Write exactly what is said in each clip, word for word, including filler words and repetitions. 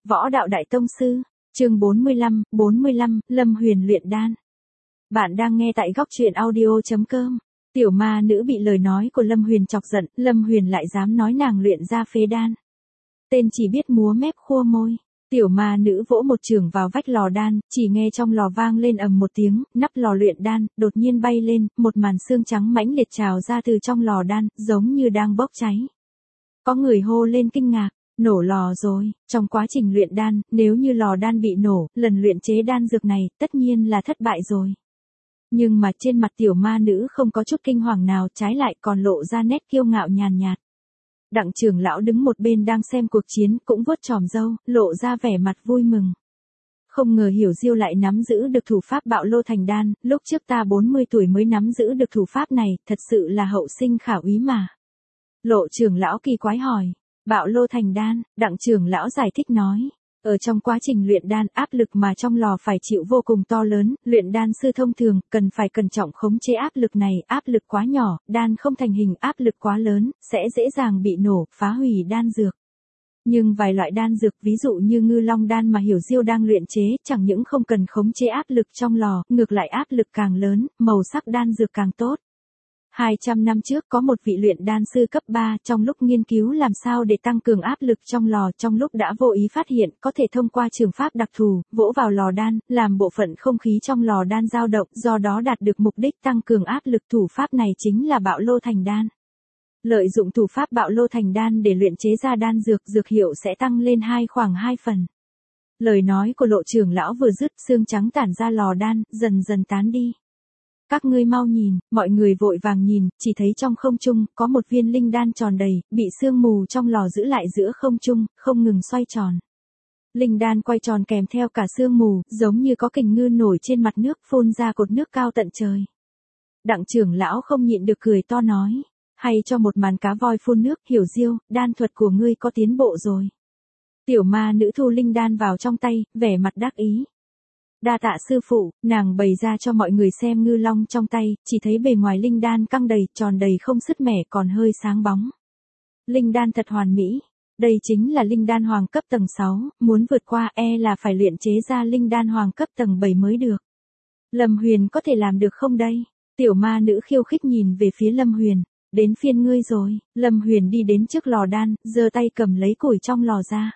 Võ đạo đại tông sư, chương bốn mươi lăm, bốn mươi lăm, Lâm Huyền luyện đan. Bạn đang nghe tại góc truyện audio.com. Tiểu ma nữ bị lời nói của Lâm Huyền chọc giận, Lâm Huyền lại dám nói nàng luyện ra phế đan. Tên chỉ biết múa mép khua môi. Tiểu ma nữ vỗ một chưởng vào vách lò đan, chỉ nghe trong lò vang lên ầm một tiếng, nắp lò luyện đan đột nhiên bay lên, một màn xương trắng mãnh liệt trào ra từ trong lò đan, giống như đang bốc cháy. Có người hô lên kinh ngạc. Nổ lò rồi. Trong quá trình luyện đan, nếu như lò đan bị nổ, lần luyện chế đan dược này, tất nhiên là thất bại rồi. Nhưng mà trên mặt tiểu ma nữ không có chút kinh hoàng nào, trái lại còn lộ ra nét kiêu ngạo nhàn nhạt. Đặng trưởng lão đứng một bên đang xem cuộc chiến, cũng vuốt chòm râu, lộ ra vẻ mặt vui mừng. Không ngờ Hiểu Diêu lại nắm giữ được thủ pháp bạo lô thành đan, lúc trước ta bốn mươi tuổi mới nắm giữ được thủ pháp này, thật sự là hậu sinh khả úy mà. Lộ trưởng lão kỳ quái hỏi. Bạo lô thành đan, đặng trưởng lão giải thích nói. Ở trong quá trình luyện đan, áp lực mà trong lò phải chịu vô cùng to lớn, luyện đan sư thông thường, cần phải cẩn trọng khống chế áp lực này, áp lực quá nhỏ, đan không thành hình, áp lực quá lớn, sẽ dễ dàng bị nổ, phá hủy đan dược. Nhưng vài loại đan dược, ví dụ như ngư long đan mà Hiểu Diêu đang luyện chế, chẳng những không cần khống chế áp lực trong lò, ngược lại áp lực càng lớn, màu sắc đan dược càng tốt. hai trăm năm trước có một vị luyện đan sư cấp ba, trong lúc nghiên cứu làm sao để tăng cường áp lực trong lò, trong lúc đã vô ý phát hiện có thể thông qua trường pháp đặc thù, vỗ vào lò đan, làm bộ phận không khí trong lò đan dao động, do đó đạt được mục đích tăng cường áp lực. Thủ pháp này chính là bạo lô thành đan. Lợi dụng thủ pháp bạo lô thành đan để luyện chế ra đan dược, dược hiệu sẽ tăng lên hai khoảng hai phần. Lời nói của Lộ trưởng lão vừa dứt, xương trắng tản ra lò đan, dần dần tán đi. Các ngươi mau nhìn, mọi người vội vàng nhìn, chỉ thấy trong không trung, có một viên linh đan tròn đầy, bị sương mù trong lò giữ lại giữa không trung, không ngừng xoay tròn. Linh đan quay tròn kèm theo cả sương mù, giống như có kình ngư nổi trên mặt nước, phun ra cột nước cao tận trời. Đặng trưởng lão không nhịn được cười to nói, hay cho một màn cá voi phun nước. Hiểu Diêu, đan thuật của ngươi có tiến bộ rồi. Tiểu ma nữ thu linh đan vào trong tay, vẻ mặt đắc ý. Đa tạ sư phụ, nàng bày ra cho mọi người xem ngư long trong tay, chỉ thấy bề ngoài linh đan căng đầy, tròn đầy không sứt mẻ, còn hơi sáng bóng. Linh đan thật hoàn mỹ. Đây chính là linh đan hoàng cấp tầng sáu, muốn vượt qua e là phải luyện chế ra linh đan hoàng cấp tầng bảy mới được. Lâm Huyền có thể làm được không đây? Tiểu ma nữ khiêu khích nhìn về phía Lâm Huyền. Đến phiên ngươi rồi. Lâm Huyền đi đến trước lò đan, giơ tay cầm lấy củi trong lò ra.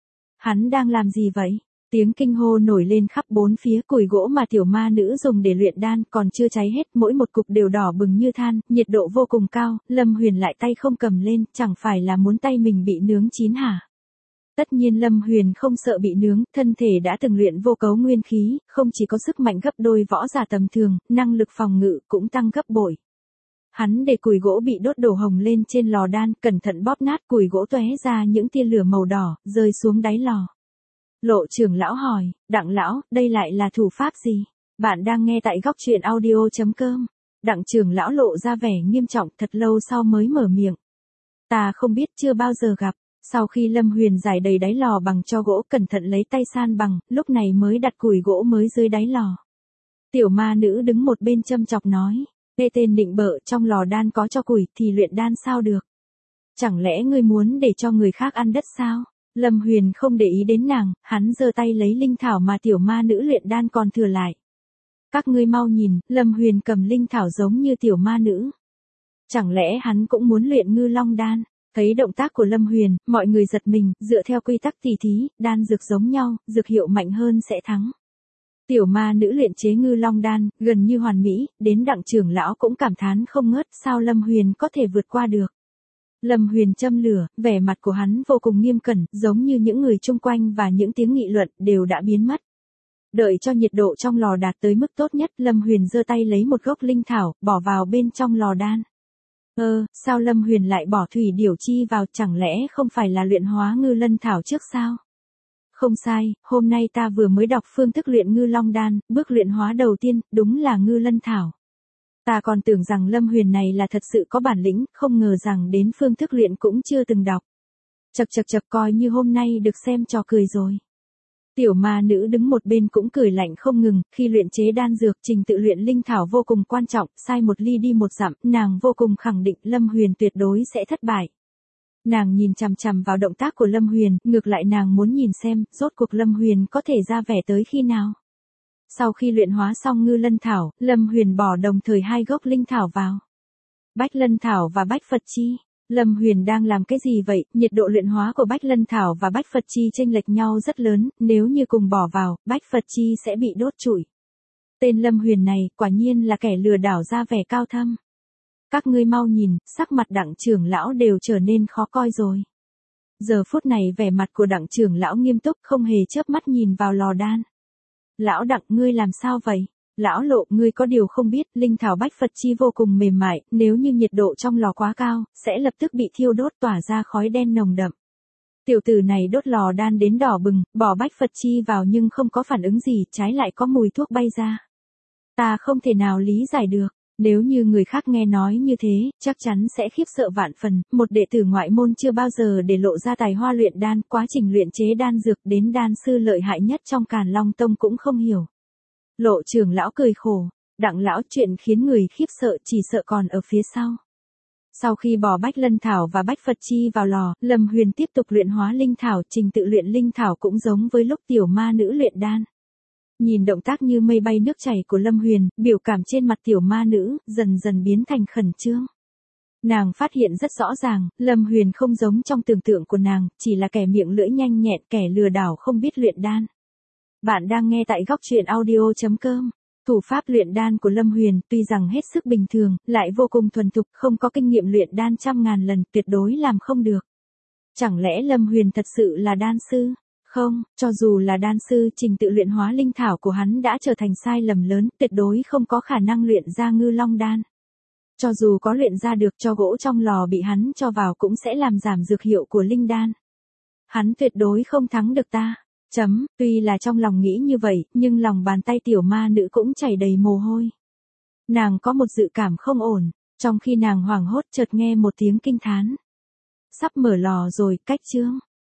Hắn đang làm gì vậy? Tiếng kinh hô nổi lên khắp bốn phía. Củi gỗ mà tiểu ma nữ dùng để luyện đan còn chưa cháy hết, mỗi một cục đều đỏ bừng như than, nhiệt độ vô cùng cao. Lâm Huyền lại tay không cầm lên, chẳng phải là muốn tay mình bị nướng chín hả? Tất nhiên Lâm Huyền không sợ bị nướng, thân thể đã từng luyện vô cấu nguyên khí, không chỉ có sức mạnh gấp đôi võ giả tầm thường, năng lực phòng ngự cũng tăng gấp bội. Hắn để củi gỗ bị đốt đổ hồng lên trên lò đan, cẩn thận bóp nát, củi gỗ tóe ra những tia lửa màu đỏ, rơi xuống đáy lò. Lộ trưởng lão hỏi, Đặng lão, đây lại là thủ pháp gì? Bạn đang nghe tại góc truyện audio.com. Đặng trưởng lão lộ ra vẻ nghiêm trọng, thật lâu sau mới mở miệng. Ta không biết, chưa bao giờ gặp. Sau khi Lâm Huyền giải đầy đáy lò bằng tro gỗ, cẩn thận lấy tay san bằng, lúc này mới đặt củi gỗ mới dưới đáy lò. Tiểu ma nữ đứng một bên châm chọc nói, nghe tên nịnh bợ, trong lò đan có cho củi thì luyện đan sao được? Chẳng lẽ ngươi muốn để cho người khác ăn đất sao? Lâm Huyền không để ý đến nàng, hắn giơ tay lấy linh thảo mà tiểu ma nữ luyện đan còn thừa lại. Các ngươi mau nhìn, Lâm Huyền cầm linh thảo giống như tiểu ma nữ. Chẳng lẽ hắn cũng muốn luyện ngư long đan? Thấy động tác của Lâm Huyền, mọi người giật mình, dựa theo quy tắc tỉ thí, đan dược giống nhau, dược hiệu mạnh hơn sẽ thắng. Tiểu ma nữ luyện chế ngư long đan, gần như hoàn mỹ, đến đặng trưởng lão cũng cảm thán không ngớt, sao Lâm Huyền có thể vượt qua được. Lâm Huyền châm lửa, vẻ mặt của hắn vô cùng nghiêm cẩn, giống như những người chung quanh và những tiếng nghị luận đều đã biến mất. Đợi cho nhiệt độ trong lò đạt tới mức tốt nhất, Lâm Huyền giơ tay lấy một gốc linh thảo, bỏ vào bên trong lò đan. Ơ, sao Lâm Huyền lại bỏ thủy điểu chi vào, chẳng lẽ không phải là luyện hóa ngư lân thảo trước sao? Không sai, hôm nay ta vừa mới đọc phương thức luyện ngư long đan, bước luyện hóa đầu tiên, đúng là ngư lân thảo. Ta còn tưởng rằng Lâm Huyền này là thật sự có bản lĩnh, không ngờ rằng đến phương thức luyện cũng chưa từng đọc. Chậc chậc chậc, coi như hôm nay được xem trò cười rồi. Tiểu ma nữ đứng một bên cũng cười lạnh không ngừng, khi luyện chế đan dược, trình tự luyện linh thảo vô cùng quan trọng, sai một ly đi một dặm, nàng vô cùng khẳng định Lâm Huyền tuyệt đối sẽ thất bại. Nàng nhìn chằm chằm vào động tác của Lâm Huyền, ngược lại nàng muốn nhìn xem, rốt cuộc Lâm Huyền có thể ra vẻ tới khi nào. Sau khi luyện hóa xong ngư lân thảo, Lâm Huyền bỏ đồng thời hai gốc linh thảo vào. Bách lân thảo và bách Phật chi. Lâm Huyền đang làm cái gì vậy? Nhiệt độ luyện hóa của bách lân thảo và bách Phật chi chênh lệch nhau rất lớn, nếu như cùng bỏ vào, bách Phật chi sẽ bị đốt trụi. Tên Lâm Huyền này, quả nhiên là kẻ lừa đảo ra vẻ cao thâm. Các ngươi mau nhìn, sắc mặt Đặng trưởng lão đều trở nên khó coi rồi. Giờ phút này vẻ mặt của Đặng trưởng lão nghiêm túc, không hề chớp mắt nhìn vào lò đan. Lão Đặng, ngươi làm sao vậy? Lão Lộ, ngươi có điều không biết, linh thảo bách Phật chi vô cùng mềm mại, nếu như nhiệt độ trong lò quá cao, sẽ lập tức bị thiêu đốt tỏa ra khói đen nồng đậm. Tiểu tử này đốt lò đan đến đỏ bừng, bỏ bách Phật chi vào nhưng không có phản ứng gì, trái lại có mùi thuốc bay ra. Ta không thể nào lý giải được. Nếu như người khác nghe nói như thế, chắc chắn sẽ khiếp sợ vạn phần, một đệ tử ngoại môn chưa bao giờ để lộ ra tài hoa luyện đan, quá trình luyện chế đan dược đến đan sư lợi hại nhất trong Càn Long Tông cũng không hiểu. Lộ trưởng lão cười khổ, Đặng lão, chuyện khiến người khiếp sợ chỉ sợ còn ở phía sau. Sau khi bỏ bách lân thảo và bách Phật chi vào lò, Lâm Huyền tiếp tục luyện hóa linh thảo, trình tự luyện linh thảo cũng giống với lúc tiểu ma nữ luyện đan. Nhìn động tác như mây bay nước chảy của Lâm Huyền, biểu cảm trên mặt tiểu ma nữ, dần dần biến thành khẩn trương. Nàng phát hiện rất rõ ràng, Lâm Huyền không giống trong tưởng tượng của nàng, chỉ là kẻ miệng lưỡi nhanh nhẹn, kẻ lừa đảo không biết luyện đan. Bạn đang nghe tại góc truyện audio chấm com. Thủ pháp luyện đan của Lâm Huyền tuy rằng hết sức bình thường, lại vô cùng thuần thục, không có kinh nghiệm luyện đan trăm ngàn lần, tuyệt đối làm không được. Chẳng lẽ Lâm Huyền thật sự là đan sư? Không, cho dù là đan sư, trình tự luyện hóa linh thảo của hắn đã trở thành sai lầm lớn, tuyệt đối không có khả năng luyện ra ngư long đan. Cho dù có luyện ra được, cho gỗ trong lò bị hắn cho vào cũng sẽ làm giảm dược hiệu của linh đan. Hắn tuyệt đối không thắng được ta. Chấm, tuy là trong lòng nghĩ như vậy, nhưng lòng bàn tay tiểu ma nữ cũng chảy đầy mồ hôi. Nàng có một dự cảm không ổn, trong khi nàng hoảng hốt chợt nghe một tiếng kinh thán. Sắp mở lò rồi, cách chương.